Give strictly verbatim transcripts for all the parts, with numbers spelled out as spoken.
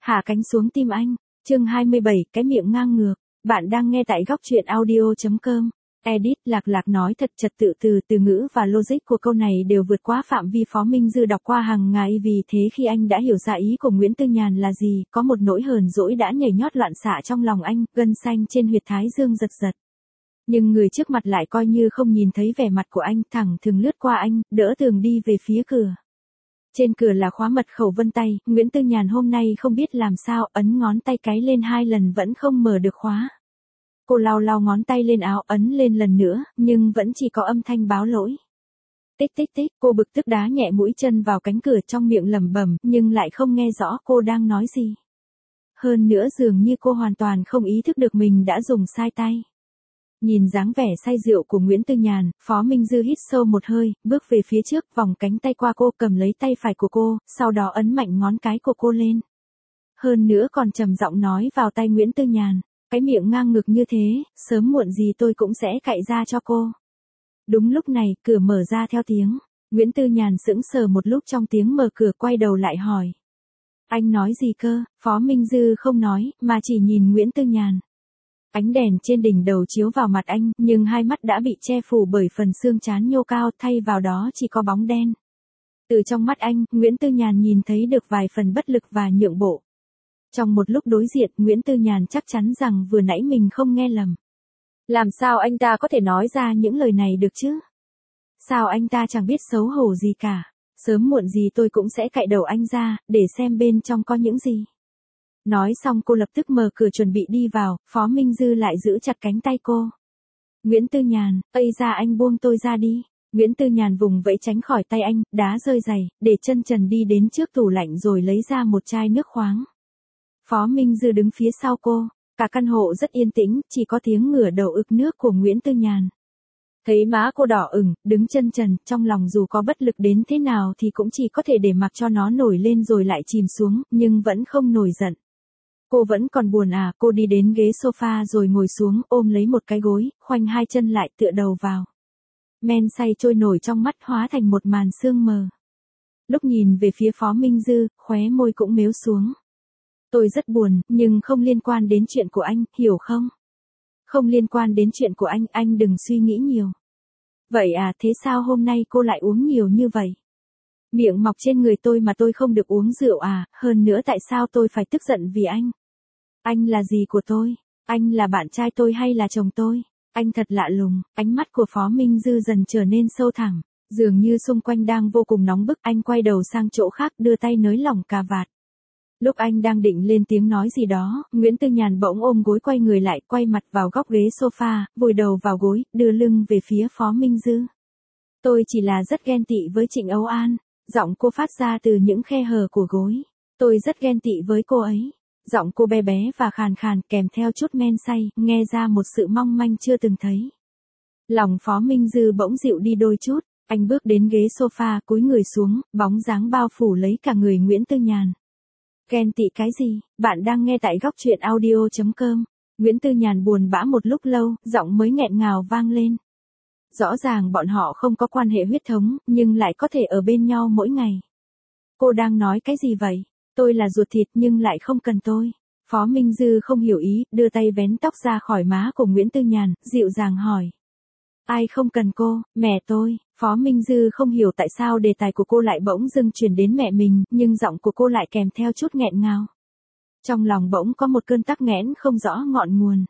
Hạ cánh xuống tim anh. Chương hai mươi bảy, cái miệng ngang ngược. Bạn đang nghe tại góc truyện audio chấm com. Edit. Lạc Lạc nói thật trật tự, từ từ ngữ và logic của câu này đều vượt quá phạm vi Phó Minh Dư đọc qua hàng ngày, vì thế khi anh đã hiểu ra ý của Nguyễn Tư Nhàn là gì, có một nỗi hờn dỗi đã nhảy nhót loạn xạ trong lòng anh, gân xanh trên huyệt thái dương giật giật. Nhưng người trước mặt lại coi như không nhìn thấy vẻ mặt của anh, thẳng thừng lướt qua anh, đỡ tường đi về phía cửa. Trên cửa là khóa mật khẩu vân tay, Nguyễn Tư Nhàn hôm nay không biết làm sao, ấn ngón tay cái lên hai lần vẫn không mở được khóa. Cô lau lau ngón tay lên áo, ấn lên lần nữa, nhưng vẫn chỉ có âm thanh báo lỗi. Tích tích tích, cô bực tức đá nhẹ mũi chân vào cánh cửa, trong miệng lẩm bẩm, nhưng lại không nghe rõ cô đang nói gì. Hơn nữa dường như cô hoàn toàn không ý thức được mình đã dùng sai tay. Nhìn dáng vẻ say rượu của Nguyễn Tư Nhàn, Phó Minh Dư hít sâu một hơi, bước về phía trước, vòng cánh tay qua cô, cầm lấy tay phải của cô, sau đó ấn mạnh ngón cái của cô lên. Hơn nữa còn trầm giọng nói vào tai Nguyễn Tư Nhàn, cái miệng ngang ngực như thế, sớm muộn gì tôi cũng sẽ cạy ra cho cô. Đúng lúc này, cửa mở ra theo tiếng. Nguyễn Tư Nhàn sững sờ một lúc trong tiếng mở cửa, quay đầu lại hỏi. Anh nói gì cơ? Phó Minh Dư không nói, mà chỉ nhìn Nguyễn Tư Nhàn. Ánh đèn trên đỉnh đầu chiếu vào mặt anh, nhưng hai mắt đã bị che phủ bởi phần xương trán nhô cao, thay vào đó chỉ có bóng đen. Từ trong mắt anh, Nguyễn Tư Nhàn nhìn thấy được vài phần bất lực và nhượng bộ. Trong một lúc đối diện, Nguyễn Tư Nhàn chắc chắn rằng vừa nãy mình không nghe lầm. Làm sao anh ta có thể nói ra những lời này được chứ? Sao anh ta chẳng biết xấu hổ gì cả? Sớm muộn gì tôi cũng sẽ cạy đầu anh ra, để xem bên trong có những gì. Nói xong cô lập tức mở cửa chuẩn bị đi vào, Phó Minh Dư lại giữ chặt cánh tay cô. Nguyễn Tư Nhàn, ây ra anh buông tôi ra đi. Nguyễn Tư Nhàn vùng vẫy tránh khỏi tay anh, đá rơi giày, để chân trần đi đến trước tủ lạnh rồi lấy ra một chai nước khoáng. Phó Minh Dư đứng phía sau cô, cả căn hộ rất yên tĩnh, chỉ có tiếng ngửa đầu ực nước của Nguyễn Tư Nhàn. Thấy má cô đỏ ửng, đứng chân trần, trong lòng dù có bất lực đến thế nào thì cũng chỉ có thể để mặc cho nó nổi lên rồi lại chìm xuống, nhưng vẫn không nổi giận. Cô vẫn còn buồn à? Cô đi đến ghế sofa rồi ngồi xuống, ôm lấy một cái gối, khoanh hai chân lại, tựa đầu vào. Men say trôi nổi trong mắt hóa thành một màn sương mờ. Lúc nhìn về phía Phó Minh Dư, khóe môi cũng mếu xuống. Tôi rất buồn, nhưng không liên quan đến chuyện của anh, hiểu không? Không liên quan đến chuyện của anh, anh đừng suy nghĩ nhiều. Vậy à, thế sao hôm nay cô lại uống nhiều như vậy? Miệng mọc trên người tôi mà tôi không được uống rượu à? Hơn nữa tại sao tôi phải tức giận vì anh? Anh là gì của tôi? Anh là bạn trai tôi hay là chồng tôi? Anh thật lạ lùng. Ánh mắt của Phó Minh Dư dần trở nên sâu thẳm, dường như xung quanh đang vô cùng nóng bức. Anh quay đầu sang chỗ khác, đưa tay nới lỏng cà vạt. Lúc anh đang định lên tiếng nói gì đó, Nguyễn Tư Nhàn bỗng ôm gối quay người lại, quay mặt vào góc ghế sofa, vùi đầu vào gối, đưa lưng về phía Phó Minh Dư. Tôi chỉ là rất ghen tị với Trịnh Âu An. Giọng cô phát ra từ những khe hở của gối. Tôi rất ghen tị với cô ấy. Giọng cô bé bé và khàn khàn, kèm theo chút men say, nghe ra một sự mong manh chưa từng thấy. Lòng Phó Minh Dư bỗng dịu đi đôi chút, anh bước đến ghế sofa, cúi người xuống, bóng dáng bao phủ lấy cả người Nguyễn Tư Nhàn. Ghen tị cái gì? Bạn đang nghe tại góc truyện audio chấm com. Nguyễn Tư Nhàn buồn bã một lúc lâu, giọng mới nghẹn ngào vang lên. Rõ ràng bọn họ không có quan hệ huyết thống, nhưng lại có thể ở bên nhau mỗi ngày. Cô đang nói cái gì vậy? Tôi là ruột thịt nhưng lại không cần tôi. Phó Minh Dư không hiểu ý, đưa tay vén tóc ra khỏi má của Nguyễn Tư Nhàn, dịu dàng hỏi. Ai không cần cô? Mẹ tôi. Phó Minh Dư không hiểu tại sao đề tài của cô lại bỗng dưng chuyển đến mẹ mình, nhưng giọng của cô lại kèm theo chút nghẹn ngào. Trong lòng bỗng có một cơn tắc nghẽn không rõ ngọn nguồn.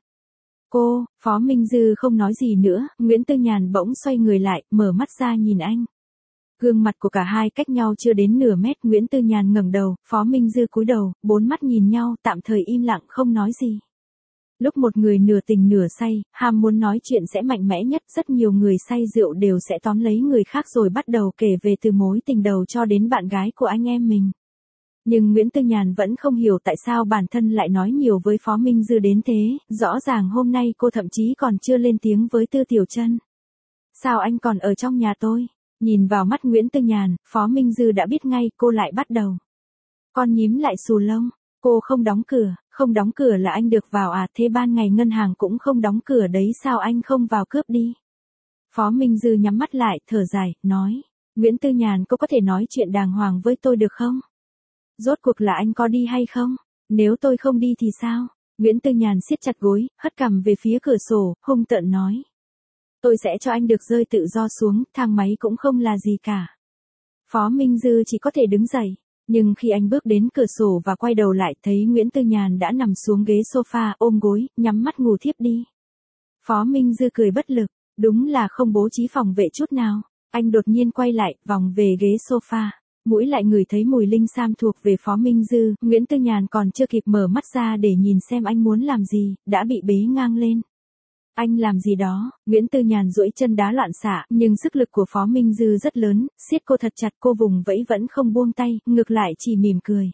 Cô, Phó Minh Dư không nói gì nữa, Nguyễn Tư Nhàn bỗng xoay người lại, mở mắt ra nhìn anh. Gương mặt của cả hai cách nhau chưa đến nửa mét, Nguyễn Tư Nhàn ngẩng đầu, Phó Minh Dư cúi đầu, bốn mắt nhìn nhau, tạm thời im lặng không nói gì. Lúc một người nửa tình nửa say, ham muốn nói chuyện sẽ mạnh mẽ nhất, rất nhiều người say rượu đều sẽ tóm lấy người khác rồi bắt đầu kể về từ mối tình đầu cho đến bạn gái của anh em mình. Nhưng Nguyễn Tư Nhàn vẫn không hiểu tại sao bản thân lại nói nhiều với Phó Minh Dư đến thế, rõ ràng hôm nay cô thậm chí còn chưa lên tiếng với Tư Tiểu Chân. Sao anh còn ở trong nhà tôi? Nhìn vào mắt Nguyễn Tư Nhàn, Phó Minh Dư đã biết ngay, cô lại bắt đầu. Con nhím lại xù lông, cô không đóng cửa, không đóng cửa là anh được vào à? Thế ban ngày ngân hàng cũng không đóng cửa đấy, sao anh không vào cướp đi? Phó Minh Dư nhắm mắt lại, thở dài, nói. Nguyễn Tư Nhàn, cô có thể nói chuyện đàng hoàng với tôi được không? Rốt cuộc là anh có đi hay không? Nếu tôi không đi thì sao? Nguyễn Tư Nhàn siết chặt gối, hất cằm về phía cửa sổ, hung tợn nói. Tôi sẽ cho anh được rơi tự do xuống, thang máy cũng không là gì cả. Phó Minh Dư chỉ có thể đứng dậy, nhưng khi anh bước đến cửa sổ và quay đầu lại thấy Nguyễn Tư Nhàn đã nằm xuống ghế sofa ôm gối, nhắm mắt ngủ thiếp đi. Phó Minh Dư cười bất lực, đúng là không bố trí phòng vệ chút nào. Anh đột nhiên quay lại, vòng về ghế sofa. Mũi lại ngửi thấy mùi linh sam thuộc về Phó Minh Dư, Nguyễn Tư Nhàn còn chưa kịp mở mắt ra để nhìn xem anh muốn làm gì, đã bị bế ngang lên. Anh làm gì đó? Nguyễn Tư Nhàn duỗi chân đá loạn xạ, nhưng sức lực của Phó Minh Dư rất lớn, siết cô thật chặt, cô vùng vẫy vẫn không buông tay, ngược lại chỉ mỉm cười.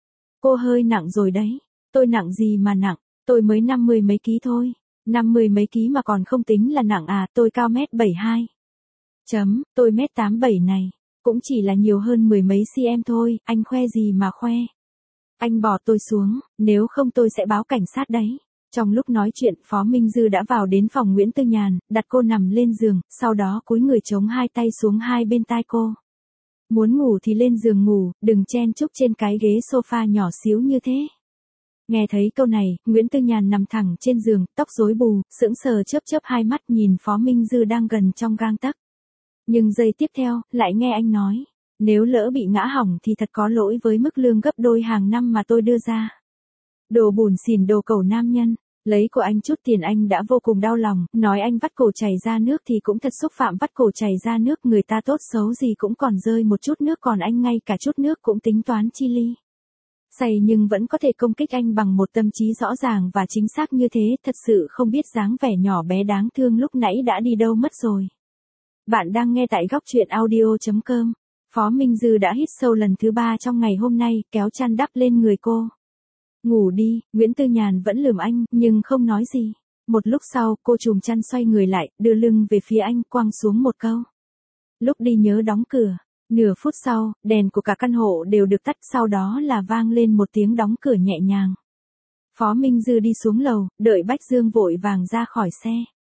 Cô hơi nặng rồi đấy. Tôi nặng gì mà nặng, tôi mới năm mươi mấy ký thôi. Năm mươi mấy ký mà còn không tính là nặng à, tôi cao mét bảy hai. Chấm, tôi mét tám bảy này. Cũng chỉ là nhiều hơn mười mấy cm thôi, anh khoe gì mà khoe. Anh bỏ tôi xuống, nếu không tôi sẽ báo cảnh sát đấy. Trong lúc nói chuyện, Phó Minh Dư đã vào đến phòng Nguyễn Tư Nhàn, đặt cô nằm lên giường, sau đó cúi người chống hai tay xuống hai bên tai cô. Muốn ngủ thì lên giường ngủ, đừng chen chúc trên cái ghế sofa nhỏ xíu như thế. Nghe thấy câu này, Nguyễn Tư Nhàn nằm thẳng trên giường, tóc rối bù, sững sờ chớp chớp hai mắt nhìn Phó Minh Dư đang gần trong gang tấc. Nhưng giây tiếp theo, lại nghe anh nói, nếu lỡ bị ngã hỏng thì thật có lỗi với mức lương gấp đôi hàng năm mà tôi đưa ra. Đồ bùn xỉn, đồ cẩu nam nhân, lấy của anh chút tiền anh đã vô cùng đau lòng, nói anh vắt cổ chảy ra nước thì cũng thật xúc phạm, vắt cổ chảy ra nước, người ta tốt xấu gì cũng còn rơi một chút nước, còn anh ngay cả chút nước cũng tính toán chi ly. Say nhưng vẫn có thể công kích anh bằng một tâm trí rõ ràng và chính xác như thế, thật sự không biết dáng vẻ nhỏ bé đáng thương lúc nãy đã đi đâu mất rồi. Bạn đang nghe tại góc truyện audio chấm com. Phó Minh Dư đã hít sâu lần thứ ba trong ngày hôm nay, kéo chăn đắp lên người cô. Ngủ đi, Nguyễn Tư Nhàn vẫn lườm anh, nhưng không nói gì. Một lúc sau, cô trùm chăn xoay người lại, đưa lưng về phía anh, quăng xuống một câu. Lúc đi nhớ đóng cửa. Nửa phút sau, đèn của cả căn hộ đều được tắt, sau đó là vang lên một tiếng đóng cửa nhẹ nhàng. Phó Minh Dư đi xuống lầu, đợi Bách Dương vội vàng ra khỏi xe.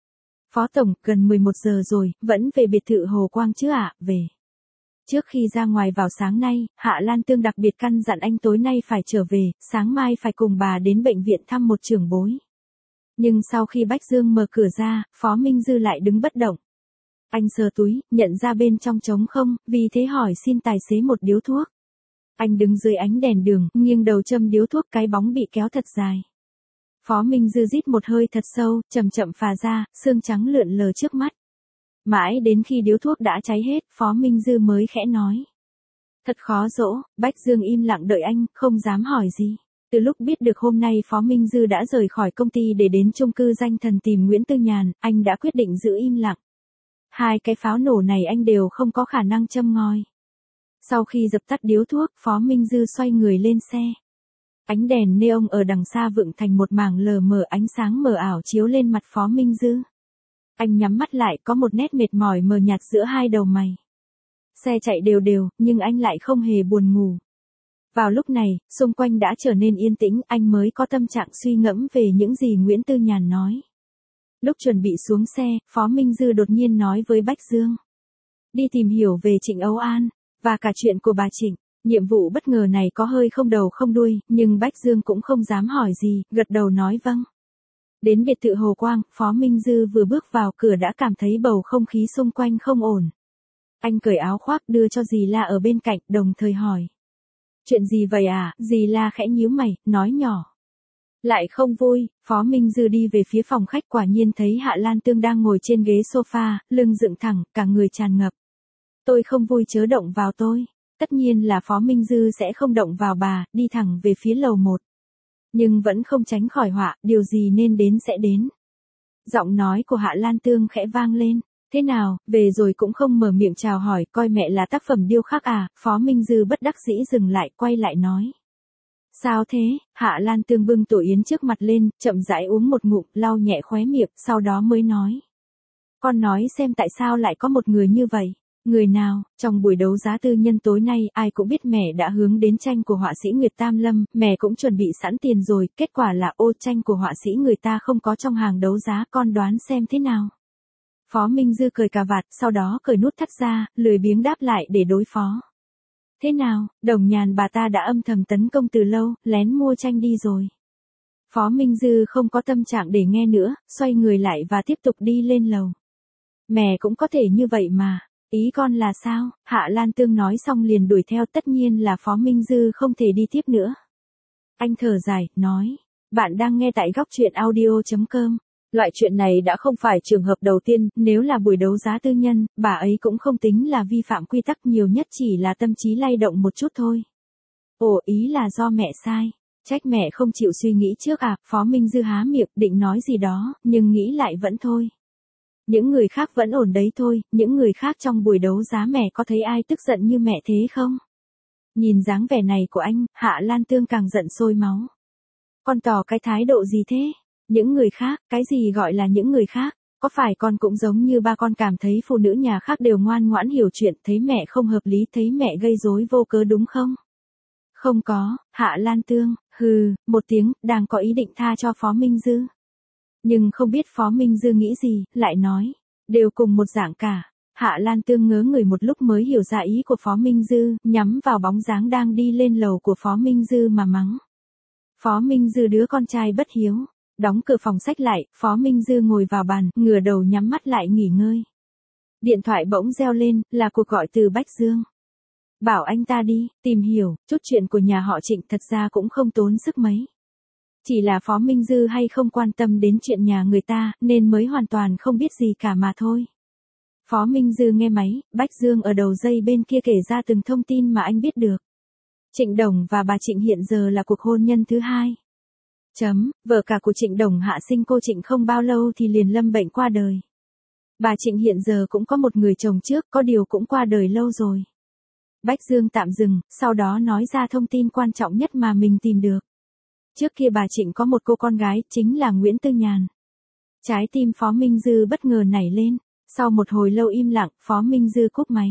Phó Tổng, gần mười một giờ rồi, vẫn về biệt thự Hồ Quang chứ ạ, à? Về. Trước khi ra ngoài vào sáng nay, Hạ Lan Tương đặc biệt căn dặn anh tối nay phải trở về, sáng mai phải cùng bà đến bệnh viện thăm một trưởng bối. Nhưng sau khi Bách Dương mở cửa ra, Phó Minh Dư lại đứng bất động. Anh sờ túi, nhận ra bên trong trống không, vì thế hỏi xin tài xế một điếu thuốc. Anh đứng dưới ánh đèn đường, nghiêng đầu châm điếu thuốc, cái bóng bị kéo thật dài. Phó Minh Dư rít một hơi thật sâu, chậm chậm phà ra, xương trắng lượn lờ trước mắt. Mãi đến khi điếu thuốc đã cháy hết, Phó Minh Dư mới khẽ nói. Thật khó dỗ, Bách Dương im lặng đợi anh, không dám hỏi gì. Từ lúc biết được hôm nay Phó Minh Dư đã rời khỏi công ty để đến chung cư Danh Thần tìm Nguyễn Tư Nhàn, anh đã quyết định giữ im lặng. Hai cái pháo nổ này anh đều không có khả năng châm ngòi. Sau khi dập tắt điếu thuốc, Phó Minh Dư xoay người lên xe. Ánh đèn neon ở đằng xa vựng thành một mảng lờ mờ, ánh sáng mờ ảo chiếu lên mặt Phó Minh Dư. Anh nhắm mắt lại, có một nét mệt mỏi mờ nhạt giữa hai đầu mày. Xe chạy đều đều, nhưng anh lại không hề buồn ngủ. Vào lúc này, xung quanh đã trở nên yên tĩnh, anh mới có tâm trạng suy ngẫm về những gì Nguyễn Tư Nhàn nói. Lúc chuẩn bị xuống xe, Phó Minh Dư đột nhiên nói với Bách Dương. Đi tìm hiểu về Trịnh Âu An, và cả chuyện của bà Trịnh. Nhiệm vụ bất ngờ này có hơi không đầu không đuôi, nhưng Bách Dương cũng không dám hỏi gì, gật đầu nói vâng. Đến biệt thự Hồ Quang, Phó Minh Dư vừa bước vào cửa đã cảm thấy bầu không khí xung quanh không ổn. Anh cởi áo khoác đưa cho dì La ở bên cạnh, đồng thời hỏi. Chuyện gì vậy à? Dì La khẽ nhíu mày, nói nhỏ. Lại không vui, Phó Minh Dư đi về phía phòng khách, quả nhiên thấy Hạ Lan Tương đang ngồi trên ghế sofa, lưng dựng thẳng, cả người tràn ngập. Tôi không vui, chớ động vào tôi. Tất nhiên là Phó Minh Dư sẽ không động vào bà, đi thẳng về phía lầu một. Nhưng vẫn không tránh khỏi họa, điều gì nên đến sẽ đến. Giọng nói của Hạ Lan Tương khẽ vang lên. Thế nào, về rồi cũng không mở miệng chào hỏi, coi mẹ là tác phẩm điêu khắc à? Phó Minh Dư bất đắc dĩ dừng lại, quay lại nói. Sao thế? Hạ Lan Tương bưng tổ yến trước mặt lên, chậm rãi uống một ngụm, lau nhẹ khóe miệng, sau đó mới nói. Con nói xem tại sao lại có một người như vậy? Người nào? Trong buổi đấu giá tư nhân tối nay, ai cũng biết mẹ đã hướng đến tranh của họa sĩ Nguyệt Tam Lâm, mẹ cũng chuẩn bị sẵn tiền rồi, kết quả là ô tranh của họa sĩ người ta không có trong hàng đấu giá, con đoán xem thế nào? Phó Minh Dư cởi cà vạt, sau đó cởi nút thắt ra, lười biếng đáp lại để đối phó. Thế nào, Đồng Nhàn bà ta đã âm thầm tấn công từ lâu, lén mua tranh đi rồi. Phó Minh Dư không có tâm trạng để nghe nữa, xoay người lại và tiếp tục đi lên lầu. Mẹ cũng có thể như vậy mà, ý con là sao? Hạ Lan Tương nói xong liền đuổi theo, tất nhiên là Phó Minh Dư không thể đi tiếp nữa. Anh thở dài, nói, bạn đang nghe tại góc truyện audio chấm com. Loại chuyện này đã không phải trường hợp đầu tiên, nếu là buổi đấu giá tư nhân, bà ấy cũng không tính là vi phạm quy tắc, nhiều nhất chỉ là tâm trí lay động một chút thôi. Ồ, ý là do mẹ sai. Trách mẹ không chịu suy nghĩ trước à? Phó Minh Dư há miệng định nói gì đó, nhưng nghĩ lại vẫn thôi. Những người khác vẫn ổn đấy thôi, những người khác trong buổi đấu giá mẹ có thấy ai tức giận như mẹ thế không? Nhìn dáng vẻ này của anh, Hạ Lan Tương càng giận sôi máu. Con tỏ cái thái độ gì thế? Những người khác, cái gì gọi là những người khác? Có phải con cũng giống như ba con cảm thấy phụ nữ nhà khác đều ngoan ngoãn hiểu chuyện, thấy mẹ không hợp lý, thấy mẹ gây rối vô cớ đúng không? Không có, Hạ Lan Tương, hừ, một tiếng, đang có ý định tha cho Phó Minh Dư. Nhưng không biết Phó Minh Dư nghĩ gì, lại nói, đều cùng một dạng cả. Hạ Lan Tương ngớ người một lúc mới hiểu ra ý của Phó Minh Dư, nhắm vào bóng dáng đang đi lên lầu của Phó Minh Dư mà mắng. Phó Minh Dư đứa con trai bất hiếu. Đóng cửa phòng sách lại, Phó Minh Dư ngồi vào bàn, ngửa đầu nhắm mắt lại nghỉ ngơi. Điện thoại bỗng reo lên, là cuộc gọi từ Bách Dương. Bảo anh ta đi, tìm hiểu, chút chuyện của nhà họ Trịnh thật ra cũng không tốn sức mấy. Chỉ là Phó Minh Dư hay không quan tâm đến chuyện nhà người ta, nên mới hoàn toàn không biết gì cả mà thôi. Phó Minh Dư nghe máy, Bách Dương ở đầu dây bên kia kể ra từng thông tin mà anh biết được. Trịnh Đồng và bà Trịnh hiện giờ là cuộc hôn nhân thứ hai. Chấm, vợ cả của Trịnh Đồng hạ sinh cô Trịnh không bao lâu thì liền lâm bệnh qua đời. Bà Trịnh hiện giờ cũng có một người chồng trước, có điều cũng qua đời lâu rồi. Bách Dương tạm dừng, sau đó nói ra thông tin quan trọng nhất mà mình tìm được. Trước kia bà Trịnh có một cô con gái, chính là Nguyễn Tư Nhàn. Trái tim Phó Minh Dư bất ngờ nảy lên, sau một hồi lâu im lặng, Phó Minh Dư cúp máy.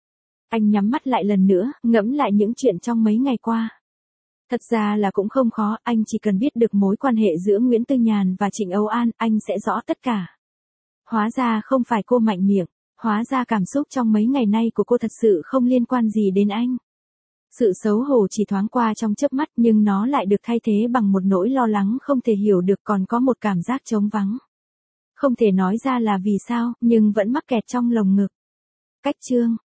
Anh nhắm mắt lại lần nữa, ngẫm lại những chuyện trong mấy ngày qua. Thật ra là cũng không khó, anh chỉ cần biết được mối quan hệ giữa Nguyễn Tư Nhàn và Trịnh Âu An, anh sẽ rõ tất cả. Hóa ra không phải cô mạnh miệng, hóa ra cảm xúc trong mấy ngày nay của cô thật sự không liên quan gì đến anh. Sự xấu hổ chỉ thoáng qua trong chớp mắt, nhưng nó lại được thay thế bằng một nỗi lo lắng không thể hiểu được, còn có một cảm giác trống vắng. Không thể nói ra là vì sao, nhưng vẫn mắc kẹt trong lồng ngực. Cách chương